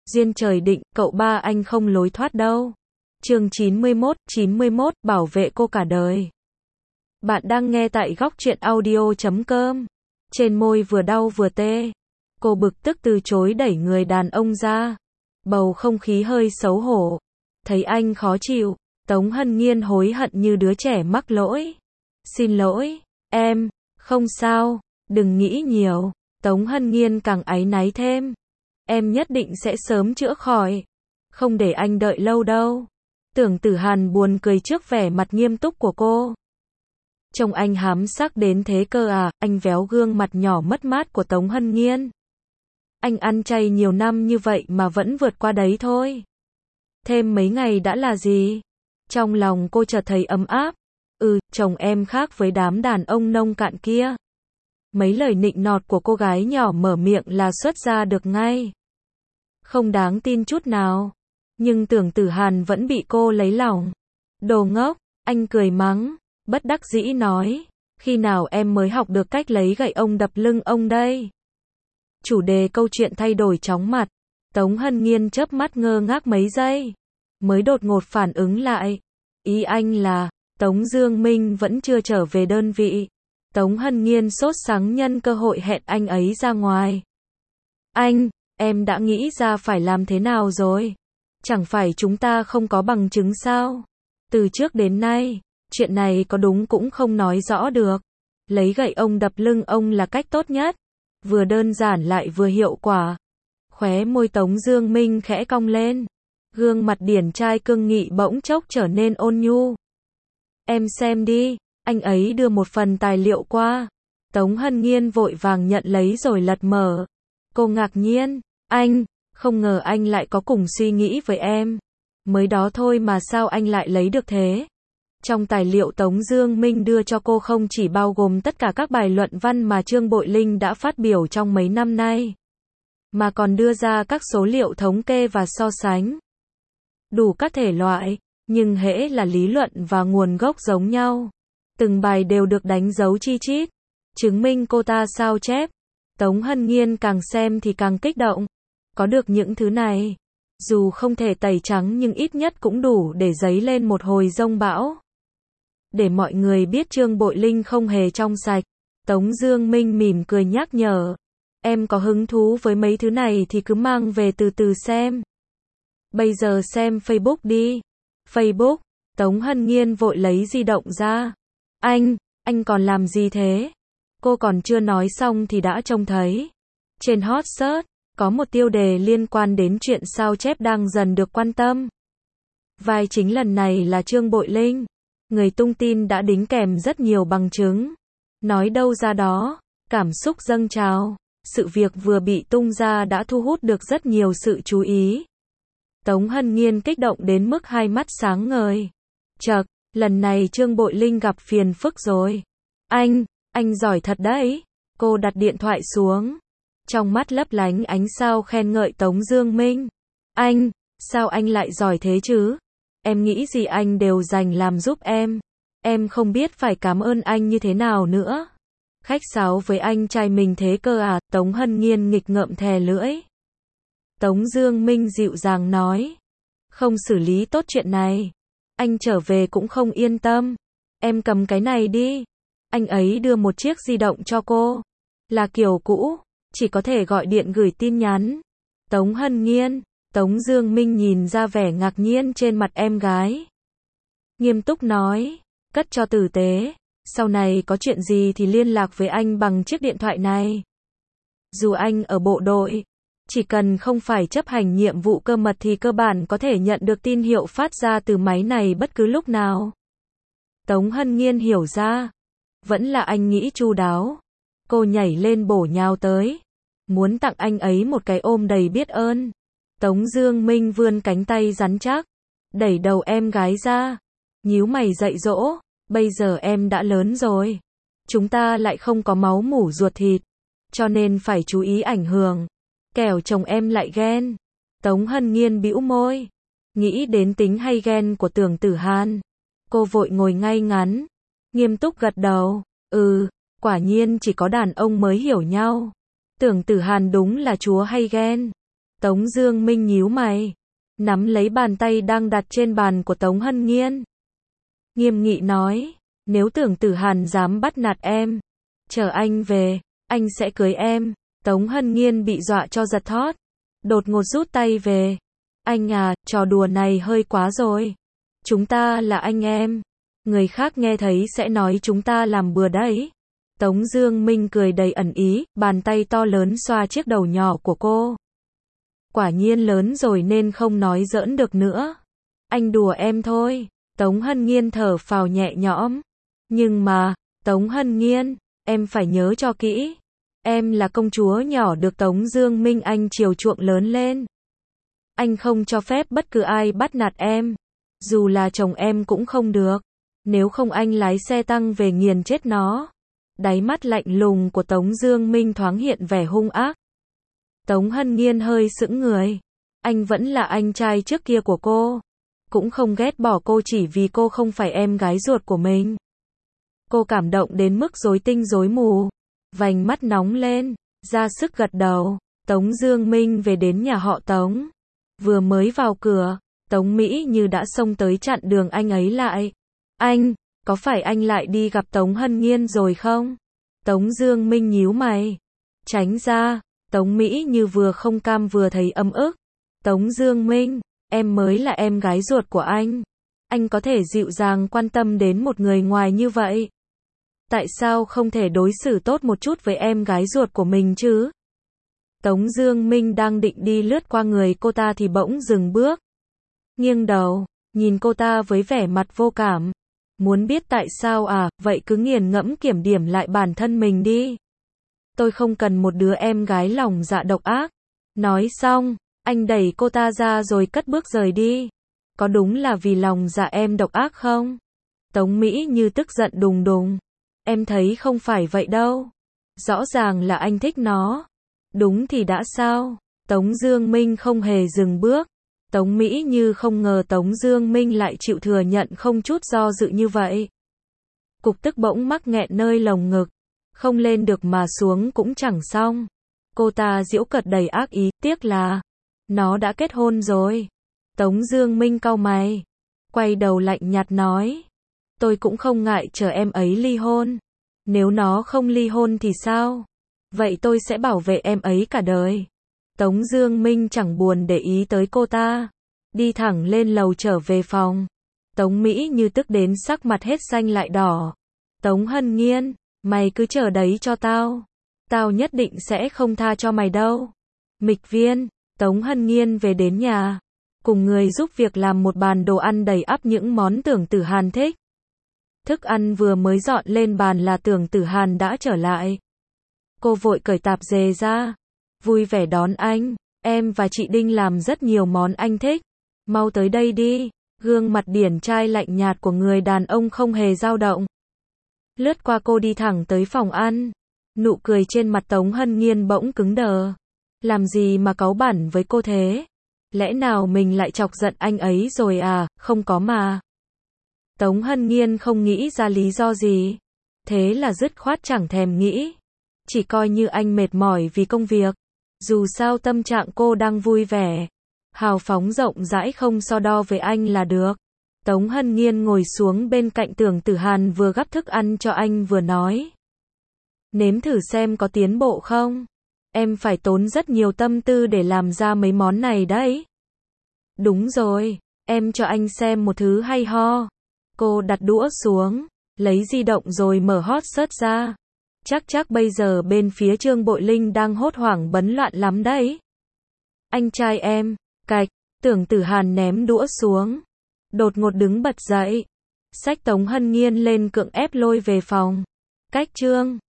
Duyên trời định, cậu ba anh không lối thoát đâu. Chương 91, bảo vệ cô cả đời. Bạn đang nghe tại góc truyện audio.com. Trên môi vừa đau vừa tê. Cô bực tức từ chối đẩy người đàn ông ra. Bầu không khí hơi xấu hổ. Thấy anh khó chịu, Tống Hân Nhiên hối hận như đứa trẻ mắc lỗi. Xin lỗi, em, không sao, đừng nghĩ nhiều. Tống Hân Nhiên càng áy náy thêm. Em nhất định sẽ sớm chữa khỏi. Không để anh đợi lâu đâu. Tưởng Tử Hàn buồn cười trước vẻ mặt nghiêm túc của cô. Trông anh hám sắc đến thế cơ à, anh véo gương mặt nhỏ mất mát của Tống Hân Nhiên. Anh ăn chay nhiều năm như vậy mà vẫn vượt qua đấy thôi. Thêm mấy ngày đã là gì? Trong lòng cô chợt thấy ấm áp. Chồng em khác với đám đàn ông nông cạn kia. Mấy lời nịnh nọt của cô gái nhỏ mở miệng là xuất ra được ngay. Không đáng tin chút nào. Nhưng Tưởng Tử Hàn vẫn bị cô lấy lòng. Đồ ngốc, anh cười mắng, bất đắc dĩ nói, khi nào em mới học được cách lấy gậy ông đập lưng ông đây? Chủ đề câu chuyện thay đổi chóng mặt. Tống Hân Nhiên chớp mắt ngơ ngác mấy giây, mới đột ngột phản ứng lại. Ý anh là, Tống Dương Minh vẫn chưa trở về đơn vị. Tống Hân Nhiên sốt sắng nhân cơ hội hẹn anh ấy ra ngoài. Anh, em đã nghĩ ra phải làm thế nào rồi? Chẳng phải chúng ta không có bằng chứng sao? Từ trước đến nay, chuyện này có đúng cũng không nói rõ được. Lấy gậy ông đập lưng ông là cách tốt nhất. Vừa đơn giản lại vừa hiệu quả. Khóe môi Tống Dương Minh khẽ cong lên. Gương mặt điển trai cương nghị bỗng chốc trở nên ôn nhu. Em xem đi, anh ấy đưa một phần tài liệu qua. Tống Hân Nhiên vội vàng nhận lấy rồi lật mở. Cô ngạc nhiên, anh, không ngờ anh lại có cùng suy nghĩ với em. Mới đó thôi mà sao anh lại lấy được thế? Trong tài liệu Tống Dương Minh đưa cho cô không chỉ bao gồm tất cả các bài luận văn mà Trương Bội Linh đã phát biểu trong mấy năm nay, mà còn đưa ra các số liệu thống kê và so sánh. Đủ các thể loại, nhưng hễ là lý luận và nguồn gốc giống nhau. Từng bài đều được đánh dấu chi chít, chứng minh cô ta sao chép. Tống Hân Nhiên càng xem thì càng kích động. Có được những thứ này, dù không thể tẩy trắng nhưng ít nhất cũng đủ để dấy lên một hồi giông bão. Để mọi người biết Trương Bội Linh không hề trong sạch. Tống Dương Minh mỉm cười nhắc nhở. Em có hứng thú với mấy thứ này thì cứ mang về từ từ xem. Bây giờ xem Facebook đi. Facebook, Tống Hân Nhiên vội lấy di động ra. Anh còn làm gì thế? Cô còn chưa nói xong thì đã trông thấy. Trên hot search, có một tiêu đề liên quan đến chuyện sao chép đang dần được quan tâm. Vai chính lần này là Trương Bội Linh. Người tung tin đã đính kèm rất nhiều bằng chứng. Nói đâu ra đó, cảm xúc dâng trào. Sự việc vừa bị tung ra đã thu hút được rất nhiều sự chú ý. Tống Hân Nhiên kích động đến mức hai mắt sáng ngời. Chậc, lần này Trương Bội Linh gặp phiền phức rồi. Anh giỏi thật đấy. Cô đặt điện thoại xuống. Trong mắt lấp lánh ánh sao khen ngợi Tống Dương Minh. Sao anh lại giỏi thế chứ? Em nghĩ gì anh đều dành làm giúp em. Em không biết phải cảm ơn anh như thế nào nữa. Khách sáo với anh trai mình thế cơ à? Tống Hân Nhiên nghịch ngợm thè lưỡi. Tống Dương Minh dịu dàng nói. Không xử lý tốt chuyện này, anh trở về cũng không yên tâm. Em cầm cái này đi. Anh ấy đưa một chiếc di động cho cô. Là kiểu cũ, chỉ có thể gọi điện gửi tin nhắn. Tống Hân Nhiên, Tống Dương Minh nhìn ra vẻ ngạc nhiên trên mặt em gái. Nghiêm túc nói, cất cho tử tế. Sau này có chuyện gì thì liên lạc với anh bằng chiếc điện thoại này. Dù anh ở bộ đội, chỉ cần không phải chấp hành nhiệm vụ cơ mật thì cơ bản có thể nhận được tin hiệu phát ra từ máy này bất cứ lúc nào. Tống Hân Nhiên hiểu ra. Vẫn là anh nghĩ chu đáo. Cô nhảy lên bổ nhào tới. Muốn tặng anh ấy một cái ôm đầy biết ơn. Tống Dương Minh vươn cánh tay rắn chắc. Đẩy đầu em gái ra. Nhíu mày dạy dỗ. Bây giờ em đã lớn rồi. Chúng ta lại không có máu mủ ruột thịt. Cho nên phải chú ý ảnh hưởng. Kẻo chồng em lại ghen. Tống Hân Nhiên bĩu môi. Nghĩ đến tính hay ghen của Tưởng Tử Hàn. Cô vội ngồi ngay ngắn. Nghiêm túc gật đầu. Quả nhiên chỉ có đàn ông mới hiểu nhau. Tưởng Tử Hàn đúng là chúa hay ghen. Tống Dương Minh nhíu mày, nắm lấy bàn tay đang đặt trên bàn của Tống Hân Nghiên. Nghiêm nghị nói, nếu Tưởng Tử Hàn dám bắt nạt em, chờ anh về, anh sẽ cưới em. Tống Hân Nghiên bị dọa cho giật thót, đột ngột rút tay về. Anh à, trò đùa này hơi quá rồi. Chúng ta là anh em. Người khác nghe thấy sẽ nói chúng ta làm bừa đấy. Tống Dương Minh cười đầy ẩn ý, bàn tay to lớn xoa chiếc đầu nhỏ của cô. Quả nhiên lớn rồi nên không nói giỡn được nữa. Anh đùa em thôi. Tống Hân Nghiên thở phào nhẹ nhõm. Nhưng mà, Tống Hân Nghiên, em phải nhớ cho kỹ. Em là công chúa nhỏ được Tống Dương Minh anh chiều chuộng lớn lên. Anh không cho phép bất cứ ai bắt nạt em. Dù là chồng em cũng không được. Nếu không anh lái xe tăng về nghiền chết nó. Đáy mắt lạnh lùng của Tống Dương Minh thoáng hiện vẻ hung ác. Tống Hân Nghiên hơi sững người. Anh vẫn là anh trai trước kia của cô. Cũng không ghét bỏ cô chỉ vì cô không phải em gái ruột của mình. Cô cảm động đến mức rối tinh rối mù. Vành mắt nóng lên, ra sức gật đầu. Tống Dương Minh về đến nhà họ Tống. Vừa mới vào cửa, Tống Mỹ Như đã xông tới chặn đường anh ấy lại. Anh, có phải anh lại đi gặp Tống Hân Nghiên rồi không? Tống Dương Minh nhíu mày. Tránh ra. Tống Mỹ Như vừa không cam vừa thấy ấm ức. Tống Dương Minh, em mới là em gái ruột của anh. Anh có thể dịu dàng quan tâm đến một người ngoài như vậy. Tại sao không thể đối xử tốt một chút với em gái ruột của mình chứ? Tống Dương Minh đang định đi lướt qua người cô ta thì bỗng dừng bước. Nghiêng đầu, nhìn cô ta với vẻ mặt vô cảm. Muốn biết tại sao à, vậy cứ nghiền ngẫm kiểm điểm lại bản thân mình đi. Tôi không cần một đứa em gái lòng dạ độc ác. Nói xong, anh đẩy cô ta ra rồi cất bước rời đi. Có đúng là vì lòng dạ em độc ác không? Tống Mỹ Như tức giận đùng đùng. Em thấy không phải vậy đâu. Rõ ràng là anh thích nó. Đúng thì đã sao? Tống Dương Minh không hề dừng bước. Tống Mỹ Như không ngờ Tống Dương Minh lại chịu thừa nhận không chút do dự như vậy. Cục tức bỗng mắc nghẹn nơi lồng ngực. Không lên được mà xuống cũng chẳng xong. Cô ta giễu cợt đầy ác ý, tiếc là nó đã kết hôn rồi. Tống Dương Minh cau mày, quay đầu lạnh nhạt nói, tôi cũng không ngại chờ em ấy ly hôn. Nếu nó không ly hôn thì sao? Vậy tôi sẽ bảo vệ em ấy cả đời. Tống Dương Minh chẳng buồn để ý tới cô ta, đi thẳng lên lầu trở về phòng. Tống Mỹ Như tức đến sắc mặt hết xanh lại đỏ. Tống Hân Nghiên, mày cứ chờ đấy cho tao. Tao nhất định sẽ không tha cho mày đâu. Mịch Viên, Tống Hân Nghiên về đến nhà, cùng người giúp việc làm một bàn đồ ăn đầy ắp những món Tưởng Tử Hàn thích. Thức ăn vừa mới dọn lên bàn là Tưởng Tử Hàn đã trở lại. Cô vội cởi tạp dề ra, vui vẻ đón anh. Em và chị Đinh làm rất nhiều món anh thích. Mau tới đây đi. Gương mặt điển trai lạnh nhạt của người đàn ông không hề dao động. Lướt qua cô đi thẳng tới phòng ăn. Nụ cười trên mặt Tống Hân Nghiên bỗng cứng đờ. Làm gì mà cáu bẳn với cô thế? Lẽ nào mình lại chọc giận anh ấy rồi à? Không có mà. Tống Hân Nghiên không nghĩ ra lý do gì. Thế là dứt khoát chẳng thèm nghĩ. Chỉ coi như anh mệt mỏi vì công việc. Dù sao tâm trạng cô đang vui vẻ, hào phóng rộng rãi không so đo với anh là được. Tống Hân Nghiên ngồi xuống bên cạnh Tưởng Tử Hàn vừa gắp thức ăn cho anh vừa nói. Nếm thử xem có tiến bộ không? Em phải tốn rất nhiều tâm tư để làm ra mấy món này đấy. Đúng rồi, em cho anh xem một thứ hay ho. Cô đặt đũa xuống, lấy di động rồi mở hot search ra. Chắc bây giờ bên phía Trương Bội Linh đang hốt hoảng bấn loạn lắm đấy. Anh trai em, cạch, Tưởng Tử Hàn ném đũa xuống. Đột ngột đứng bật dậy. Xách Tống Hân Nghiên lên cưỡng ép lôi về phòng. Cách Trương